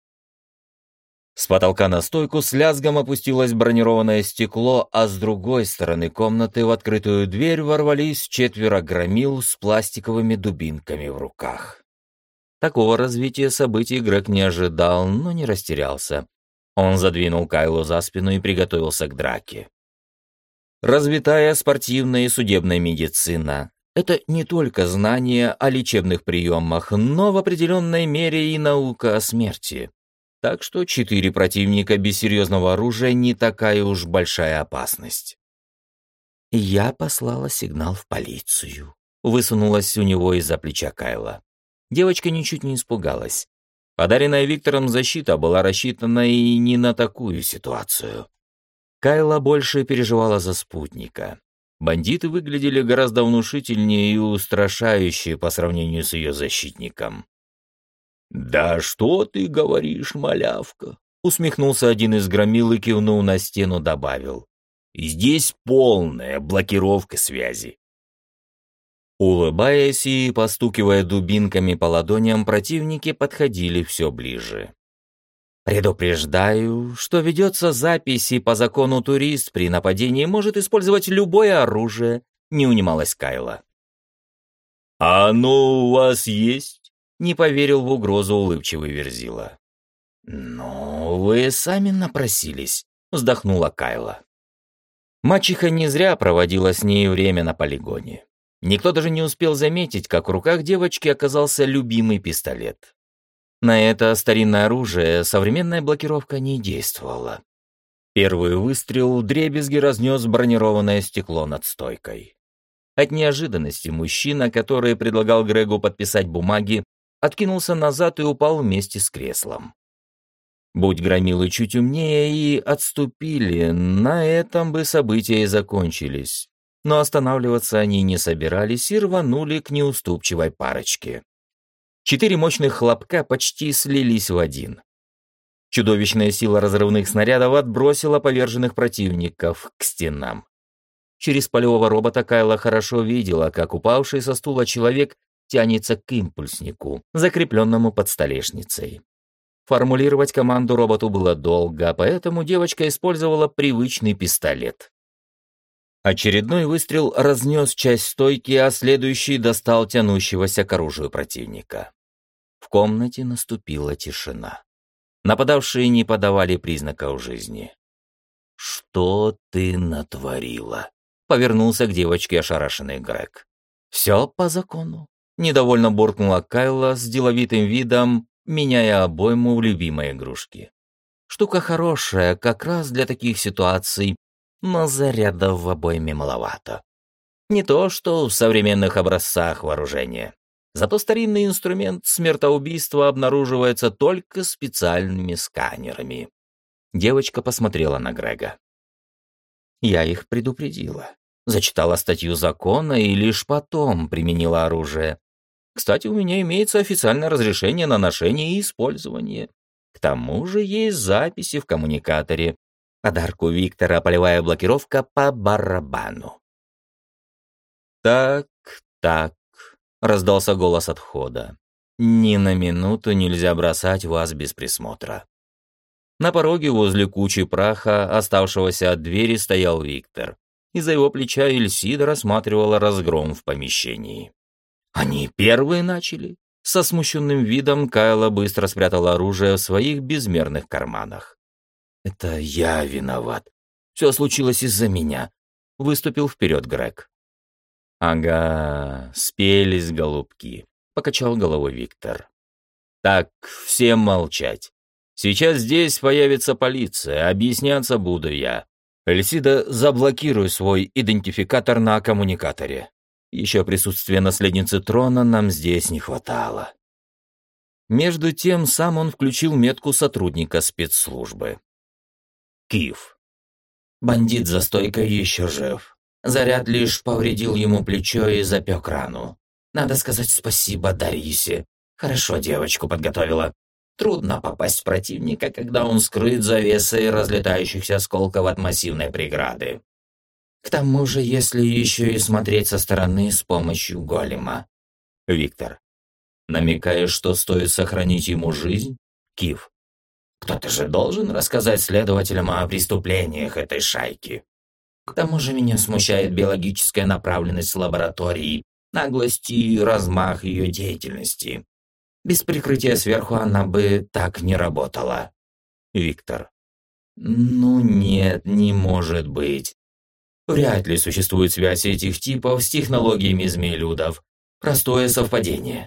С потолка на стойку с лязгом опустилось бронированное стекло, а с другой стороны комнаты в открытую дверь ворвались 4 громил с пластиковыми дубинками в руках. Такого развития событий Грег не ожидал, но не растерялся. Он задвинул Кайлу за спину и приготовился к драке. Развитая спортивная и судебная медицина — это не только знания о лечебных приемах, но в определенной мере и наука о смерти. Так что 4 противника без серьезного оружия не такая уж большая опасность. Я послала сигнал в полицию. Высунулась у него из-за плеча Кайла. Девочка ничуть не испугалась. Подаренная Виктором защита была рассчитана и не на такую ситуацию. Кайла больше переживала за спутника. Бандиты выглядели гораздо внушительнее и устрашающие по сравнению с ее защитником. «Да что ты говоришь, малявка?» — усмехнулся один из громил и, кивнув на стену, добавил. «Здесь полная блокировка связи». Улыбаясь и постукивая дубинками по ладоням, противники подходили все ближе. «Предупреждаю, что ведется запись, и по закону турист при нападении может использовать любое оружие», — не унималась Кайла. «А оно у вас есть?» — не поверил в угрозу улыбчивый Верзила. «Ну, вы сами напросились», — вздохнула Кайла. Мачеха не зря проводила с ней время на полигоне. Никто даже не успел заметить, как в руках девочки оказался любимый пистолет. На это старинное оружие современная блокировка не действовала. Первый выстрел вдребезги разнес бронированное стекло над стойкой. От неожиданности мужчина, который предлагал Грегу подписать бумаги, откинулся назад и упал вместе с креслом. Будь громилы чуть умнее и отступили, на этом бы события и закончились. Но останавливаться они не собирались и рванули к неуступчивой парочке. 4 мощных хлопка почти слились в один. Чудовищная сила разрывных снарядов отбросила поверженных противников к стенам. Через полевого робота Кайла хорошо видела, как упавший со стула человек тянется к импульснику, закрепленному под столешницей. Формулировать команду роботу было долго, поэтому девочка использовала привычный пистолет. Очередной выстрел разнес часть стойки, а следующий достал тянущегося к оружию противника. В комнате наступила тишина. Нападавшие не подавали признаков жизни. «Что ты натворила?» — повернулся к девочке ошарашенный Грег. «Все по закону», — недовольно буркнула Кайла с деловитым видом, меняя обойму в любимой игрушки. «Штука хорошая, как раз для таких ситуаций, но зарядов в обойме маловато. Не то, что в современных образцах вооружения. Зато старинный инструмент смертоубийства обнаруживается только специальными сканерами». Девочка посмотрела на Грега. «Я их предупредила. Зачитала статью закона и лишь потом применила оружие. Кстати, у меня имеется официальное разрешение на ношение и использование. К тому же есть записи в коммуникаторе. Подарку Виктора полевая блокировка по барабану». «Так», — раздался голос от входа. «Ни на минуту нельзя бросать вас без присмотра». На пороге возле кучи праха, оставшегося от двери, стоял Виктор. Из-за его плеча Эльсида рассматривала разгром в помещении. «Они первые начали?» Со смущенным видом Кайла быстро спрятала оружие в своих безмерных карманах. «Это я виноват. Все случилось из-за меня», — выступил вперед Грег. «Ага, спелись, голубки», — покачал головой Виктор. «Так, всем молчать. Сейчас здесь появится полиция, объясняться буду я. Эльсида, заблокируй свой идентификатор на коммуникаторе. Еще присутствия наследницы трона нам здесь не хватало». Между тем сам он включил метку сотрудника спецслужбы. Киев. Бандит за стойкой еще жив. Заряд лишь повредил ему плечо и запек рану. Надо сказать спасибо Дарисе. Хорошо девочку подготовила. Трудно попасть в противника, когда он скрыт завесой разлетающихся осколков от массивной преграды. К тому же, если еще и смотреть со стороны с помощью голема. Виктор. Намекаешь, что стоит сохранить ему жизнь? Кив. Кто-то же должен рассказать следователям о преступлениях этой шайки. К тому же меня смущает биологическая направленность лаборатории, наглость и размах ее деятельности. Без прикрытия сверху она бы так не работала. Виктор. Ну нет, не может быть. Вряд ли существует связь этих типов с технологиями змеелюдов. Простое совпадение.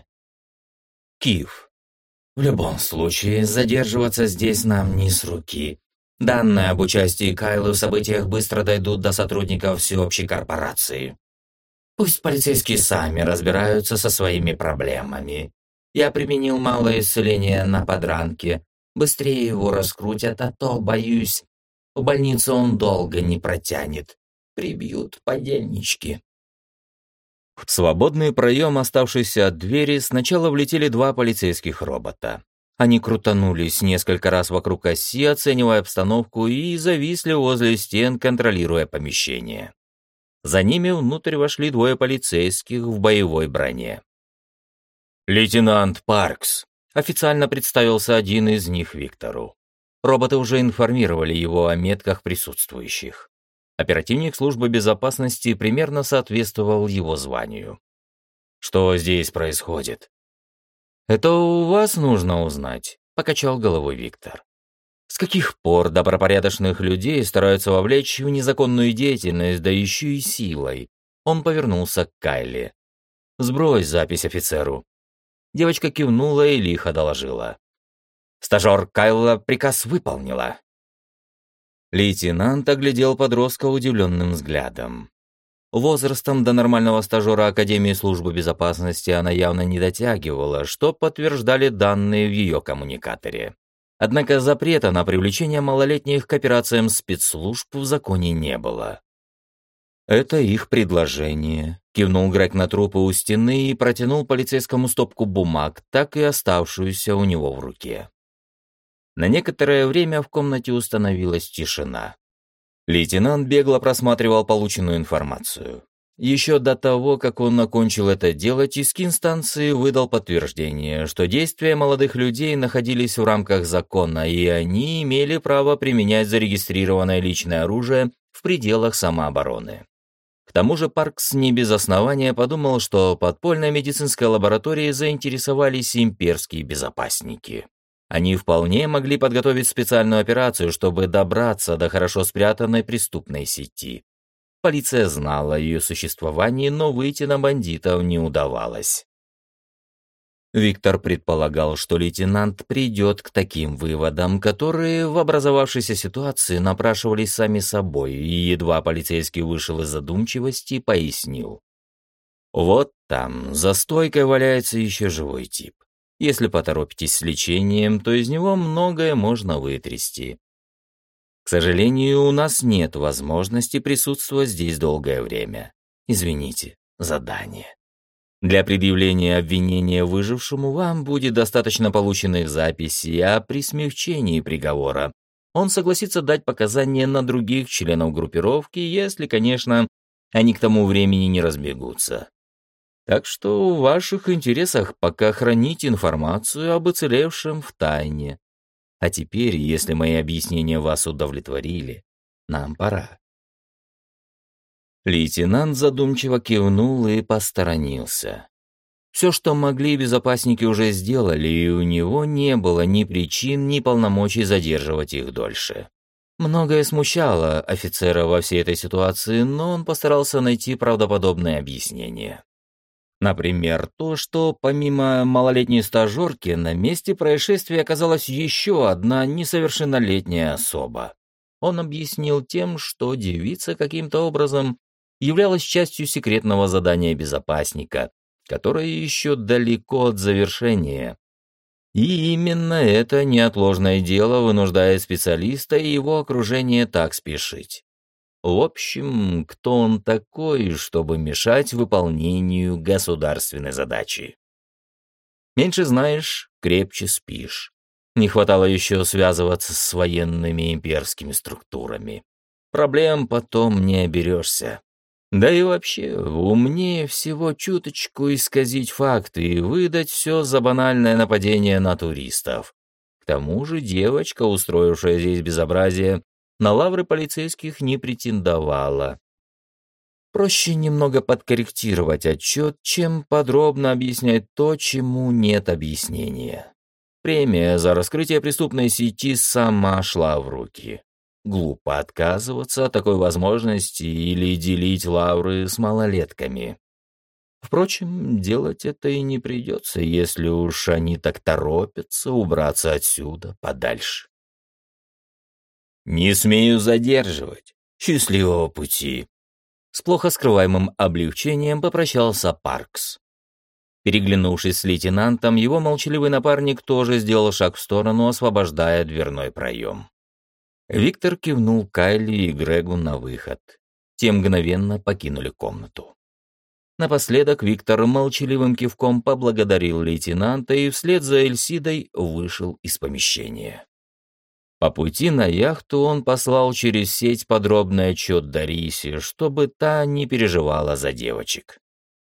Киев. В любом случае, задерживаться здесь нам не с руки. Данные об участии Кайлы в событиях быстро дойдут до сотрудников всеобщей корпорации. Пусть полицейские сами разбираются со своими проблемами. Я применил малое исцеление на подранке. Быстрее его раскрутят, а то, боюсь, в больнице он долго не протянет. Прибьют подельнички. В свободный проем, оставшийся от двери, сначала влетели два полицейских робота. Они крутанулись несколько раз вокруг оси, оценивая обстановку, и зависли возле стен, контролируя помещение. За ними внутрь вошли двое полицейских в боевой броне. «Лейтенант Паркс», — официально представился один из них Виктору. Роботы уже информировали его о метках присутствующих. Оперативник службы безопасности примерно соответствовал его званию. «Что здесь происходит?» «Это у вас нужно узнать», — покачал головой Виктор. «С каких пор добропорядочных людей стараются вовлечь в незаконную деятельность, да еще и силой?» Он повернулся к Кайле. «Сбрось запись офицеру». Девочка кивнула и лихо доложила. Стажер Кайла приказ выполнила. Лейтенант оглядел подростка удивленным взглядом. Возрастом до нормального стажера Академии службы безопасности она явно не дотягивала, что подтверждали данные в ее коммуникаторе. Однако запрета на привлечение малолетних к операциям спецслужб в законе не было. «Это их предложение», — кивнул Грег на трупы у стены и протянул полицейскому стопку бумаг, так и оставшуюся у него в руке. На некоторое время в комнате установилась тишина. Лейтенант бегло просматривал полученную информацию. Еще до того, как он окончил это делать, Искин станции выдал подтверждение, что действия молодых людей находились в рамках закона, и они имели право применять зарегистрированное личное оружие в пределах самообороны. К тому же Паркс не без основания подумал, что подпольной медицинской лабораторией заинтересовались имперские безопасники. Они вполне могли подготовить специальную операцию, чтобы добраться до хорошо спрятанной преступной сети. Полиция знала о ее существовании, но выйти на бандитов не удавалось. Виктор предполагал, что лейтенант придет к таким выводам, которые в образовавшейся ситуации напрашивались сами собой, и едва полицейский вышел из задумчивости, пояснил. Вот там, за стойкой валяется еще живой тип. Если поторопитесь с лечением, то из него многое можно вытрясти. К сожалению, у нас нет возможности присутствовать здесь долгое время. Извините, задание. Для предъявления обвинения выжившему вам будет достаточно полученных записей, а при смягчении приговора он согласится дать показания на других членов группировки, если, конечно, они к тому времени не разбегутся. Так что в ваших интересах пока хранить информацию об уцелевшем в тайне. А теперь, если мои объяснения вас удовлетворили, нам пора. Лейтенант задумчиво кивнул и посторонился. Все, что могли, безопасники уже сделали, и у него не было ни причин, ни полномочий задерживать их дольше. Многое смущало офицера во всей этой ситуации, но он постарался найти правдоподобное объяснение. Например, то, что помимо малолетней стажерки на месте происшествия оказалась еще одна несовершеннолетняя особа. Он объяснил тем, что девица каким-то образом являлась частью секретного задания безопасника, которое еще далеко от завершения. И именно это неотложное дело вынуждает специалиста и его окружение так спешить. В общем, кто он такой, чтобы мешать выполнению государственной задачи? Меньше знаешь, крепче спишь. Не хватало еще связываться с военными имперскими структурами. Проблем потом не оберешься. Да и вообще, умнее всего чуточку исказить факты и выдать все за банальное нападение на туристов. К тому же девочка, устроившая здесь безобразие, на лавры полицейских не претендовала. Проще немного подкорректировать отчет, чем подробно объяснять то, чему нет объяснения. Премия за раскрытие преступной сети сама шла в руки. Глупо отказываться от такой возможности или делить лавры с малолетками. Впрочем, делать это и не придется, если уж они так торопятся убраться отсюда подальше. «Не смею задерживать. Счастливого пути!» С плохо скрываемым облегчением попрощался Паркс. Переглянувшись с лейтенантом, его молчаливый напарник тоже сделал шаг в сторону, освобождая дверной проем. Виктор кивнул Кайли и Грегу на выход. Те мгновенно покинули комнату. Напоследок Виктор молчаливым кивком поблагодарил лейтенанта и вслед за Эльсидой вышел из помещения. По пути на яхту он послал через сеть подробный отчет Дарисе, чтобы та не переживала за девочек.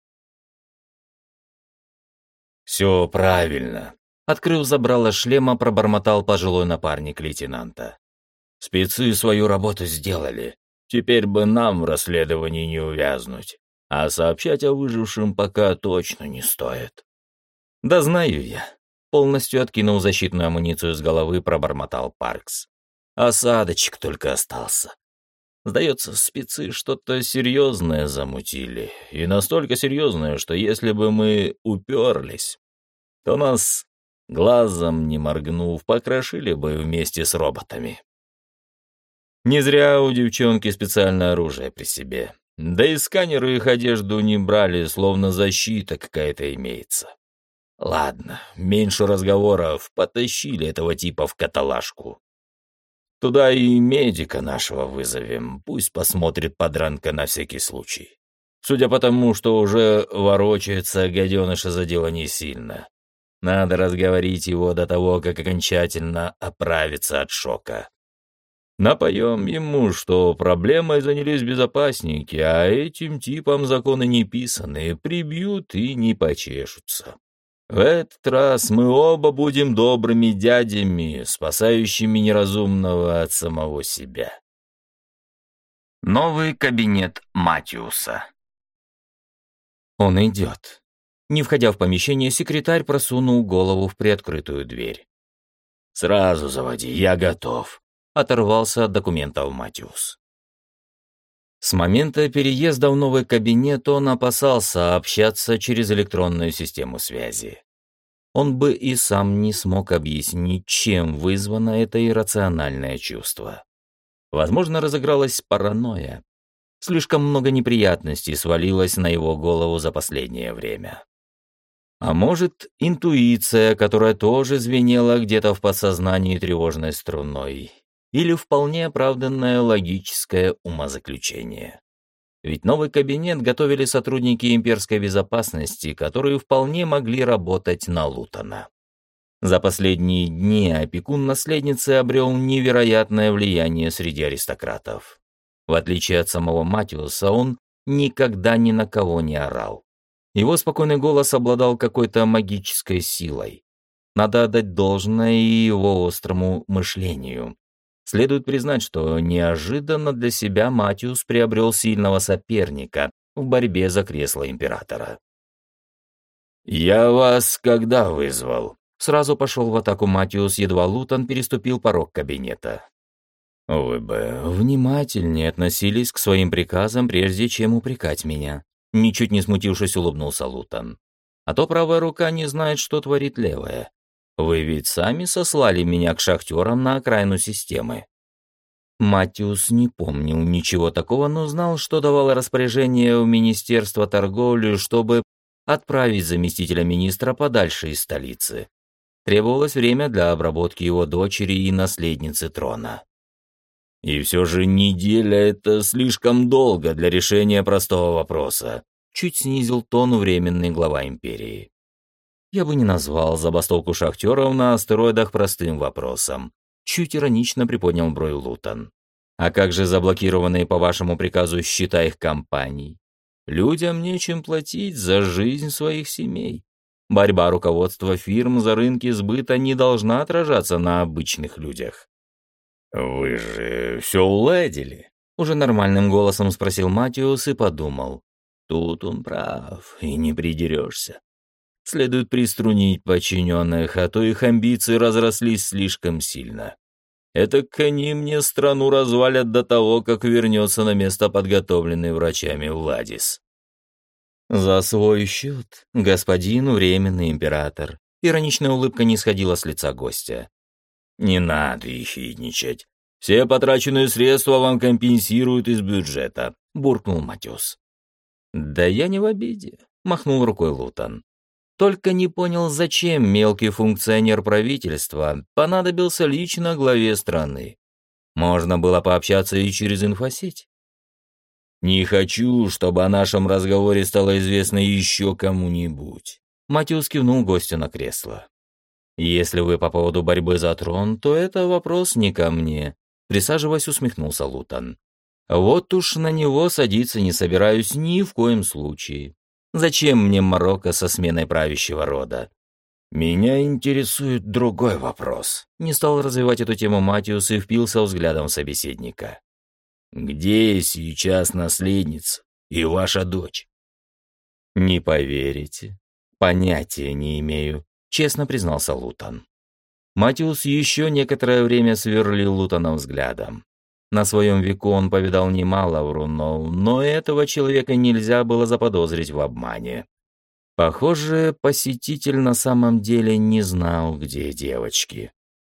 «Все правильно», — открыв забрало шлема, пробормотал пожилой напарник лейтенанта. «Спецы свою работу сделали. Теперь бы нам в расследовании не увязнуть, а сообщать о выжившем пока точно не стоит». «Да знаю я». Полностью откинул защитную амуницию с головы, пробормотал Паркс. Осадочек только остался. Сдается, спецы что-то серьезное замутили. И настолько серьезное, что если бы мы уперлись, то нас, глазом не моргнув, покрошили бы вместе с роботами. Не зря у девчонки специальное оружие при себе. Да и сканеры их одежду не брали, словно защита какая-то имеется. Ладно, меньше разговоров, потащили этого типа в каталажку. Туда и медика нашего вызовем, пусть посмотрит подранка на всякий случай. Судя по тому, что уже ворочается, гаденыша задела не сильно. Надо разговорить его до того, как окончательно оправиться от шока. Напоем ему, что проблемой занялись безопасники, а этим типам законы не писаны, прибьют и не почешутся. В этот раз мы оба будем добрыми дядями, спасающими неразумного от самого себя. Новый кабинет Матиуса. Он идет. Не входя в помещение, секретарь просунул голову в приоткрытую дверь. «Сразу заводи, я готов», — оторвался от документов Матиус. С момента переезда в новый кабинет он опасался общаться через электронную систему связи. Он бы и сам не смог объяснить, чем вызвано это иррациональное чувство. Возможно, разыгралась паранойя. Слишком много неприятностей свалилось на его голову за последнее время. А может, интуиция, которая тоже звенела где-то в подсознании тревожной струной, или вполне оправданное логическое умозаключение. Ведь новый кабинет готовили сотрудники имперской безопасности, которые вполне могли работать на Лутона. За последние дни опекун наследницы обрел невероятное влияние среди аристократов. В отличие от самого Матиуса, он никогда ни на кого не орал. Его спокойный голос обладал какой-то магической силой. Надо отдать должное и его острому мышлению. Следует признать, что неожиданно для себя Матиус приобрел сильного соперника в борьбе за кресло императора. «Я вас когда вызвал?» Сразу пошел в атаку Матиус, едва Лутон переступил порог кабинета. «Вы бы внимательнее относились к своим приказам, прежде чем упрекать меня», ничуть не смутившись, улыбнулся Лутон. «А то правая рука не знает, что творит левая. Вы ведь сами сослали меня к шахтерам на окраину системы». Матиус не помнил ничего такого, но знал, что давало распоряжение в Министерство торговли, чтобы отправить заместителя министра подальше из столицы. Требовалось время для обработки его дочери и наследницы трона. «И все же неделя — это слишком долго для решения простого вопроса», чуть снизил тон временный глава империи. «Я бы не назвал забастовку шахтеров на астероидах простым вопросом», чуть иронично приподнял бровь Лутон. «А как же заблокированные по вашему приказу счета их компаний? Людям нечем платить за жизнь своих семей. Борьба руководства фирм за рынки сбыта не должна отражаться на обычных людях». «Вы же все уладили?» Уже нормальным голосом спросил Матиус и подумал. Тут он прав, и не придерешься. Следует приструнить подчиненных, а то их амбиции разрослись слишком сильно. Этак они мне страну развалят до того, как вернется на место подготовленный врачами Владис. «За свой счет, господин временный император». Ироничная улыбка не сходила с лица гостя. «Не надо ехидничать. Все потраченные средства вам компенсируют из бюджета», — буркнул Матиус. «Да я не в обиде», — махнул рукой Лутон. «Только не понял, зачем мелкий функционер правительства понадобился лично главе страны. Можно было пообщаться и через инфосеть». «Не хочу, чтобы о нашем разговоре стало известно еще кому-нибудь», — Матиус кивнул гостю на кресло. «Если вы по поводу борьбы за трон, то это вопрос не ко мне», — присаживаясь, усмехнулся Лутон. «Вот уж на него садиться не собираюсь ни в коем случае. Зачем мне морока со сменой правящего рода?» «Меня интересует другой вопрос», — не стал развивать эту тему Матиус и впился взглядом в собеседника. «Где сейчас наследница и ваша дочь?» «Не поверите. Понятия не имею», — честно признался Лутон. Матиус еще некоторое время сверлил Лутона взглядом. На своем веку он повидал немало врунов, но этого человека нельзя было заподозрить в обмане. Похоже, посетитель на самом деле не знал, где девочки.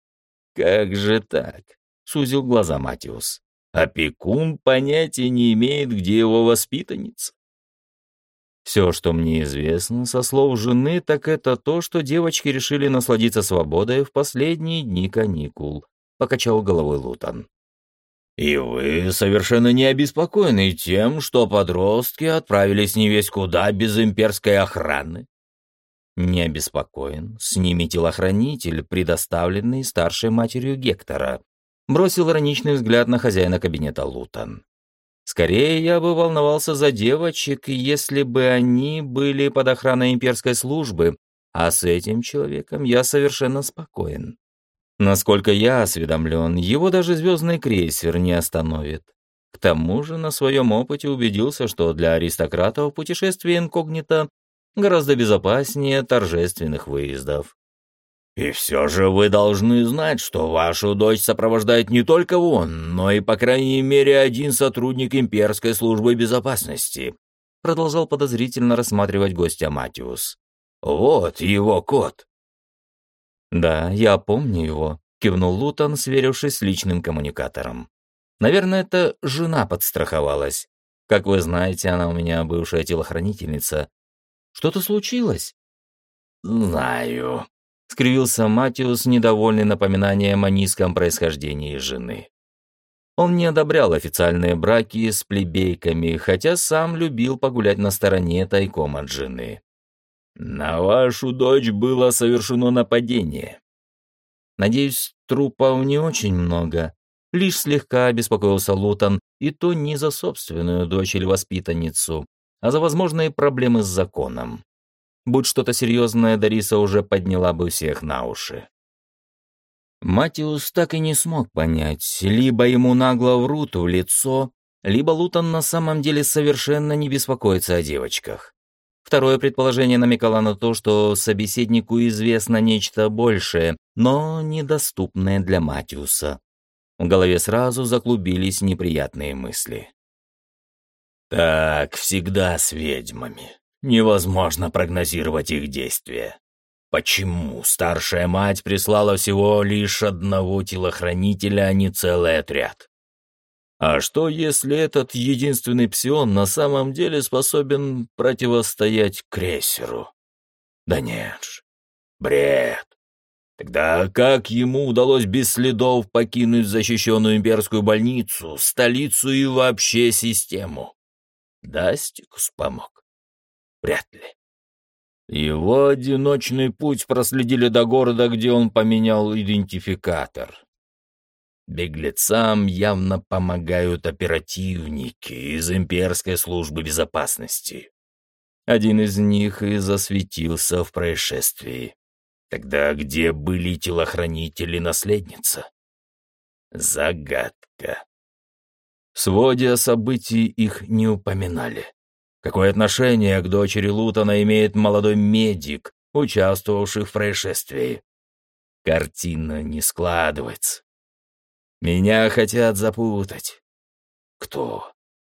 «Как же так?» — сузил глаза Матиус. «Опекун понятия не имеет, где его воспитанница». «Все, что мне известно, со слов жены, так это то, что девочки решили насладиться свободой в последние дни каникул», — покачал головой Лутон. «И вы совершенно не обеспокоены тем, что подростки отправились невесть куда без имперской охраны?» «Не обеспокоен. С ними телохранитель, предоставленный старшей матерью Гектора». Бросил ироничный взгляд на хозяина кабинета Лутон. Скорее, я бы волновался за девочек, если бы они были под охраной имперской службы, а с этим человеком я совершенно спокоен. Насколько я осведомлен, его даже звездный крейсер не остановит. К тому же на своем опыте убедился, что для аристократов путешествие инкогнито гораздо безопаснее торжественных выездов. «И все же вы должны знать, что вашу дочь сопровождает не только он, но и, по крайней мере, один сотрудник имперской службы безопасности», продолжал подозрительно рассматривать гостя Матиус. «Вот его код». «Да, я помню его», — кивнул Лутон, сверившись с личным коммуникатором. «Наверное, это жена подстраховалась. Как вы знаете, она у меня бывшая телохранительница. Что-то случилось?» «Знаю», — скривился Матиус, недовольный напоминанием о низком происхождении жены. Он не одобрял официальные браки с плебейками, хотя сам любил погулять на стороне тайком от жены. «На вашу дочь было совершено нападение». «Надеюсь, трупов не очень много». Лишь слегка обеспокоился Лутон, и то не за собственную дочь или воспитанницу, а за возможные проблемы с законом. Будь что-то серьезное, Дариса уже подняла бы всех на уши. Матиус так и не смог понять, либо ему нагло врут в лицо, либо Лутон на самом деле совершенно не беспокоится о девочках. Второе предположение намекало на то, что собеседнику известно нечто большее, но недоступное для Матиуса. В голове сразу заклубились неприятные мысли. «Так всегда с ведьмами. Невозможно прогнозировать их действия. Почему старшая мать прислала всего лишь одного телохранителя, а не целый отряд? А что, если этот единственный псион на самом деле способен противостоять крейсеру? Да нет ж, бред. Тогда как ему удалось без следов покинуть защищенную имперскую больницу, столицу и вообще систему? Дастикус помог? Вряд ли. Его одиночный путь проследили до города, где он поменял идентификатор. Беглецам явно помогают оперативники из имперской службы безопасности. Один из них и засветился в происшествии. Тогда где были телохранители наследница? Загадка. В своде событий их не упоминали. Какое отношение к дочери Лутона имеет молодой медик, участвовавший в происшествии? Картина не складывается. Меня хотят запутать. Кто?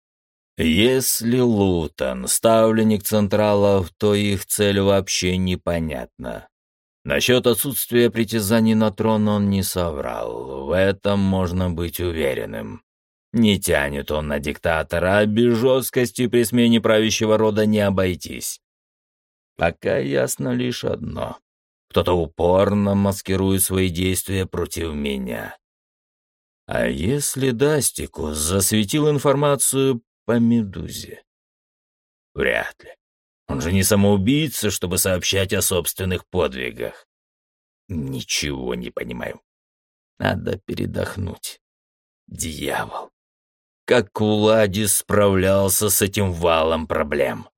Если Лутон — ставленник Централов, то их цель вообще непонятна. Насчет отсутствия притязаний на трон он не соврал, в этом можно быть уверенным. Не тянет он на диктатора, а без жесткости при смене правящего рода не обойтись. Пока ясно лишь одно. Кто-то упорно маскирует свои действия против меня. А если Дастикус засветил информацию по Медузе? Вряд ли. Он же не самоубийца, чтобы сообщать о собственных подвигах. Ничего не понимаю. Надо передохнуть. Дьявол. Как Уладис справлялся с этим валом проблем?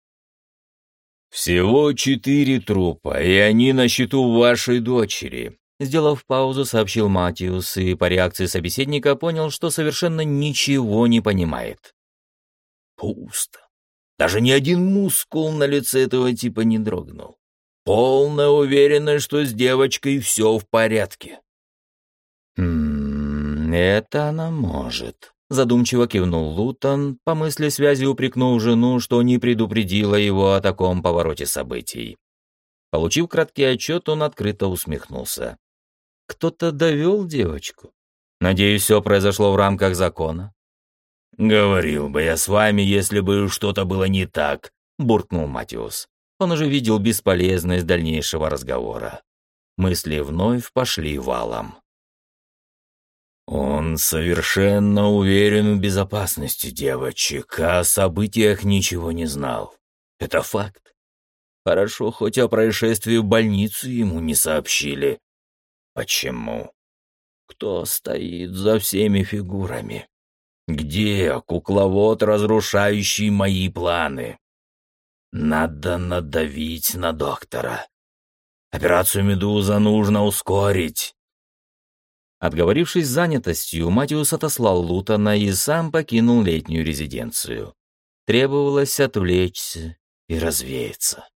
Всего 4 трупа, и они на счету вашей дочери. Сделав паузу, сообщил Матиус, и по реакции собеседника понял, что совершенно ничего не понимает. Пусто. Даже ни один мускул на лице этого типа не дрогнул. Полная уверенность, что с девочкой все в порядке. Это она может», — задумчиво кивнул Лутон, по мысли связи упрекнув жену, что не предупредила его о таком повороте событий. Получив краткий отчет, он открыто усмехнулся. «Кто-то довел девочку? Надеюсь, все произошло в рамках закона?» «Говорил бы я с вами, если бы что-то было не так», — буркнул Матиус. Он уже видел бесполезность дальнейшего разговора. Мысли вновь пошли валом. Он совершенно уверен в безопасности девочек, а о событиях ничего не знал. Это факт. Хорошо, хоть о происшествии в больницу ему не сообщили. Почему? Кто стоит за всеми фигурами? Где кукловод, разрушающий мои планы? Надо надавить на доктора. Операцию «Медуза» нужно ускорить. Отговорившись занятостью, Матиус отослал Лутона и сам покинул летнюю резиденцию. Требовалось отвлечься и развеяться.